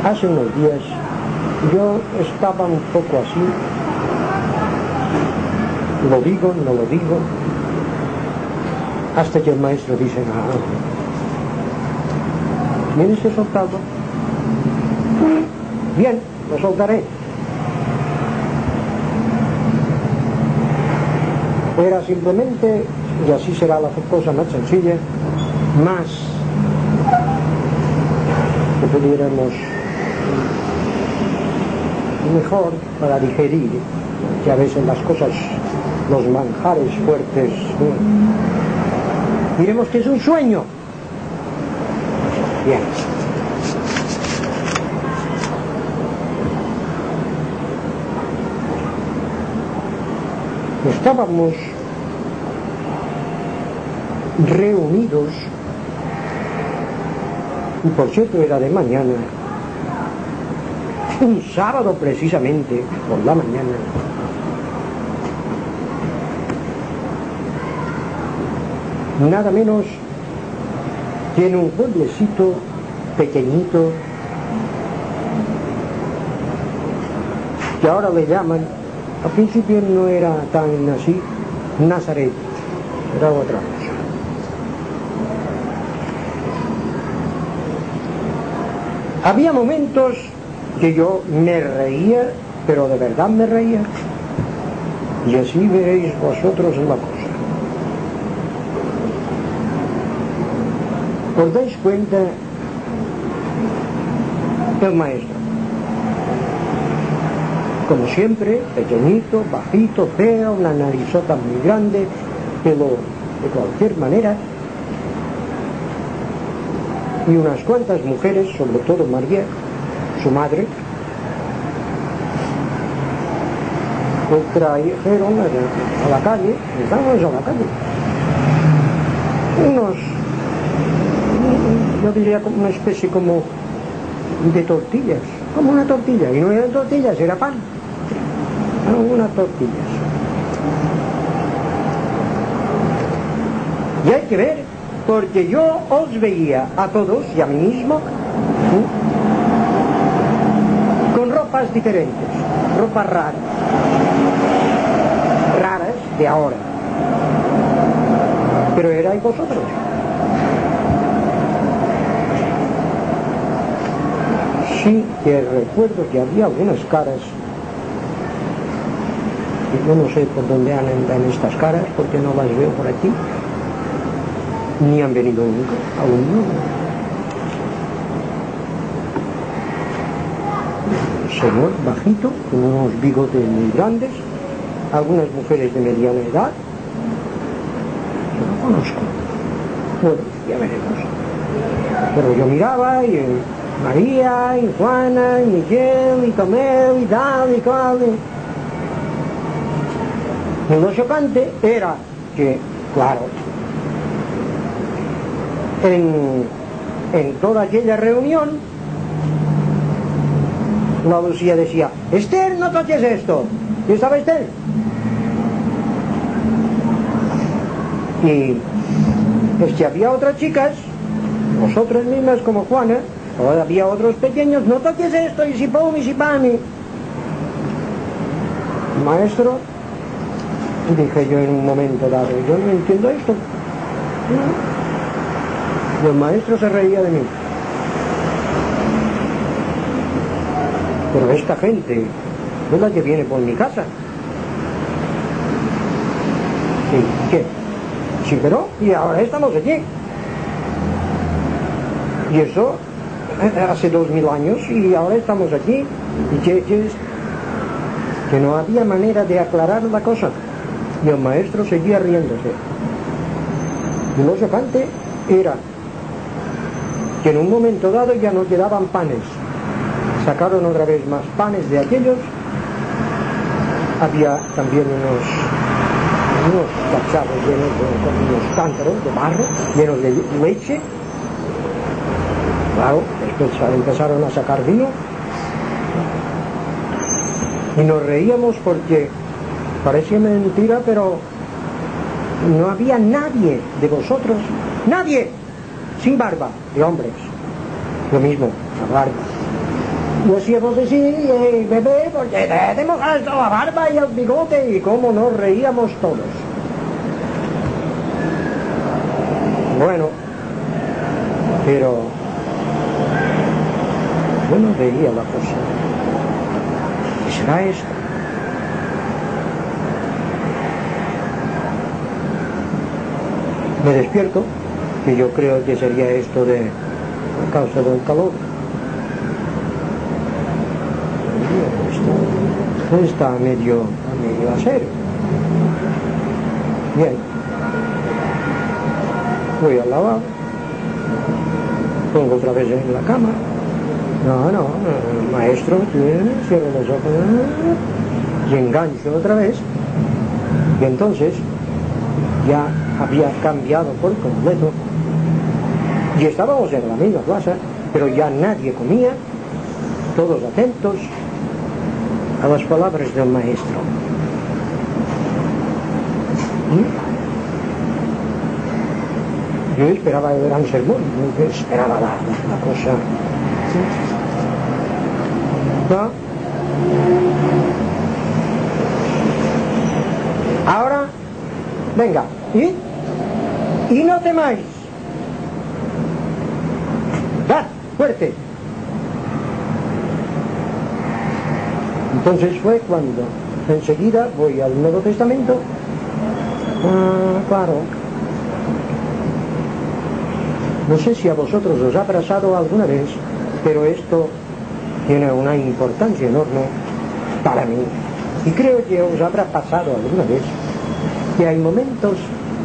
Hace unos días yo estaba un poco así, lo digo, no lo digo, hasta que el maestro dice, ¿vienes que soltarlo? Bien, lo soltaré. Era simplemente, y así será la cosa más sencilla, más que pudiéramos mejor para digerir, que a veces las cosas, los manjares fuertes, diremos que es un sueño. Bien. Estábamos reunidos, y por cierto era de mañana, un sábado precisamente, por la mañana, nada menos que en un pueblecito pequeñito que ahora le llaman, al principio no era tan así, Nazaret, era otra cosa. Había momentos que yo me reía, pero de verdad me reía, y así veréis vosotros la cosa. ¿Os dais cuenta? El maestro, como siempre, pequeñito, bajito, feo, una narizota muy grande, pelo de cualquier manera, y unas cuantas mujeres, sobre todo María, su madre, lo trajeron a la calle, estábamos a la calle, unos, yo diría como una especie como de tortillas, como una tortilla, y no eran tortillas, era pan, eran unas tortillas. Y hay que ver, porque yo os veía a todos y a mí mismo con ropas diferentes, ropas raras de ahora, pero erais vosotros. Sí que recuerdo que había algunas caras, y yo no sé por dónde andan estas caras, porque no las veo por aquí, ni han venido nunca, aún no. Señor bajito, con unos bigotes muy grandes, algunas mujeres de mediana edad, yo no conozco. Bueno, ya veremos. Pero yo miraba y María, y Juana, y Miguel, y Tomeo, y tal, y cual. Y lo chocante era que, claro, en toda aquella reunión, la Lucía decía, Esther, no toques esto. ¿Quién sabe Esther? Y es que había otras chicas, vosotras mismas como Juana, o había otros pequeños, no toques esto, y si pum, y si pam. Maestro, dije yo en un momento dado, yo no entiendo esto. Y el maestro se reía de mí. Pero esta gente es la que viene por mi casa. ¿Y qué? Sí, pero, y ahora estamos aquí. Y eso hace 2000 años, y ahora estamos aquí. ¿Y qué es? Que no había manera de aclarar la cosa. Y el maestro seguía riéndose. Y lo chocante era que en un momento dado ya no quedaban panes. Sacaron otra vez más panes de aquellos. Había también unos tachados llenos con unos cántaros de barro, llenos de leche. Claro, después empezaron a sacar vino. Y nos reíamos porque parecía mentira, pero no había nadie de vosotros, nadie sin barba, de hombres, lo mismo, la barba. Decíamos de sí, bebé, porque te mojas la barba y el bigote, y cómo nos reíamos todos. Bueno, pero yo no veía la cosa. ¿Qué será esto? Me despierto, que yo creo que sería esto de a causa del calor. Esto está a medio hacer. Bien. Voy al lavabo, pongo otra vez en la cama. No, maestro, cierro los ojos y engancho otra vez. Y entonces ya había cambiado por completo y estábamos en la misma plaza, pero ya nadie comía, todos atentos a las palabras del maestro. Yo esperaba el gran sermón, no esperaba la cosa. ¿No? Ahora, venga, y no temáis. ¡Dad! ¡Fuerte! Entonces fue cuando enseguida voy al Nuevo Testamento. Claro. No sé si a vosotros os ha pasado alguna vez, pero esto tiene una importancia enorme para mí. Y creo que os habrá pasado alguna vez que hay momentos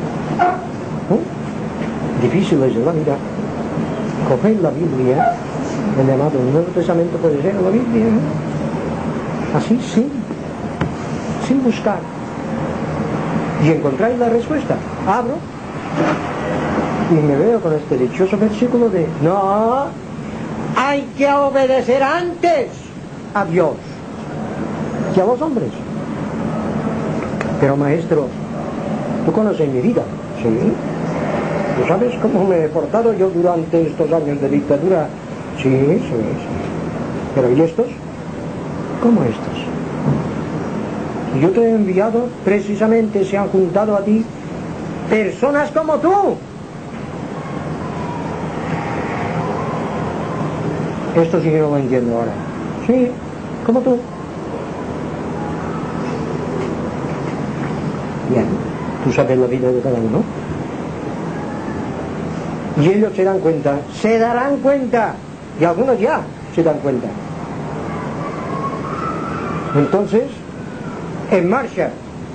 difíciles en la vida. Coged la Biblia, el llamado Nuevo Testamento puede ser la Biblia, así sin buscar, y encontráis la respuesta. Abro y me veo con este dichoso versículo de no, hay que obedecer antes a Dios que a los hombres. Pero maestro, tú conoces mi vida, ¿sí? ¿Tú sabes cómo me he portado yo durante estos años de dictadura? Sí. Pero ¿y estos? ¿Cómo estos? Y yo te he enviado, precisamente se han juntado a ti personas como tú. Esto sí que no lo entiendo ahora. Sí, como tú. Bien, tú sabes la vida de cada uno. Y ellos se darán cuenta, y algunos ya se dan cuenta. Entonces, en marcha.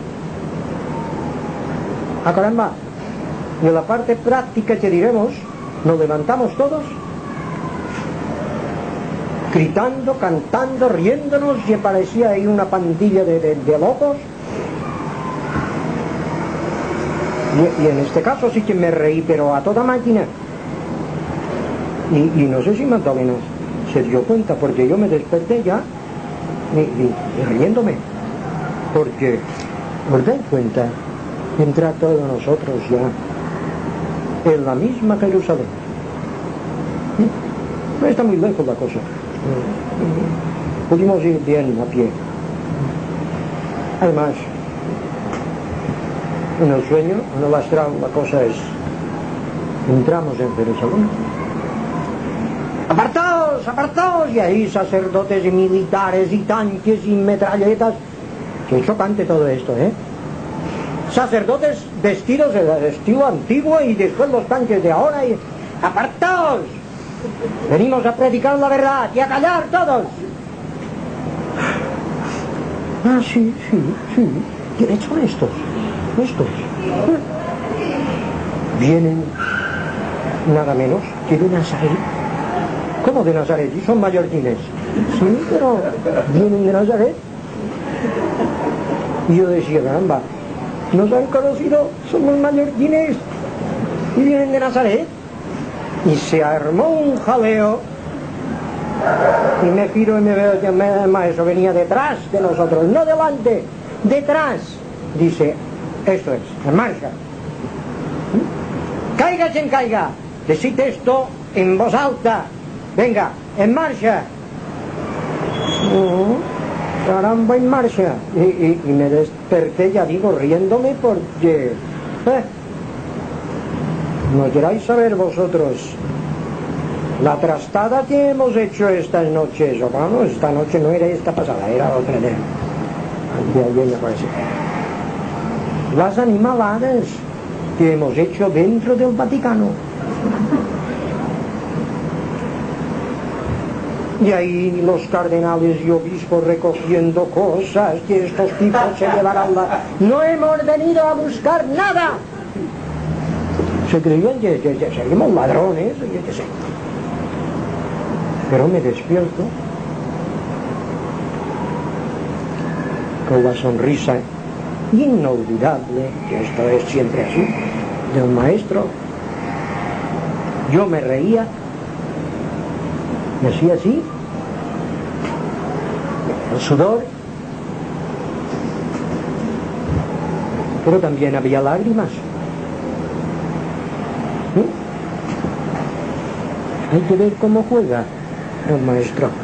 ¡Ah, caramba! Y en la parte práctica que diremos, nos levantamos todos, gritando, cantando, riéndonos, y parecía ahí una pandilla de locos. Y en este caso sí que me reí, pero a toda máquina. Y no sé si Magdalena se dio cuenta, porque yo me desperté ya y riéndome, porque os dais cuenta, entra todos nosotros ya en la misma Jerusalén. No está muy lejos la cosa, pudimos ir bien a pie. Además, en el sueño, en el astral, la cosa es, entramos en Jerusalén. ¡Apartaos, apartaos! Y ahí sacerdotes y militares y tanques y metralletas. Qué chocante todo esto, ¿eh? Sacerdotes vestidos del estilo antiguo y después los tanques de ahora y... ¡Apartaos! Venimos a predicar la verdad y a callar todos. Ah, sí. ¿Quiénes son estos? Vienen nada menos que de Nazaret. ¿Cómo de Nazaret? ¿Y son mallorquines? Sí, pero vienen de Nazaret. Y yo decía, caramba, nos han conocido, somos mallorquines y vienen de Nazaret. Y se armó un jaleo. Y me giro y me veo que el maestro venía detrás de nosotros, no delante, detrás. Dice, esto es, en marcha. Caiga quien caiga, decid esto en voz alta. Venga, en marcha. Caramba, en marcha. Y me desperté, ya digo, riéndome porque... no queráis saber vosotros la trastada que hemos hecho estas noches. O vamos, esta noche no era esta pasada, era otra de ayer, me parece. Las animaladas que hemos hecho dentro del Vaticano. Y ahí los cardenales y obispos recogiendo cosas que estos tipos se llevarán. No hemos venido a buscar nada. Se creían que seríamos ladrones, yo qué sé. Pero me despierto con la sonrisa inolvidable, que esto es siempre así, del maestro. Yo me reía, me hacía así, el sudor, pero también había lágrimas. Hay que ver cómo juega el maestro.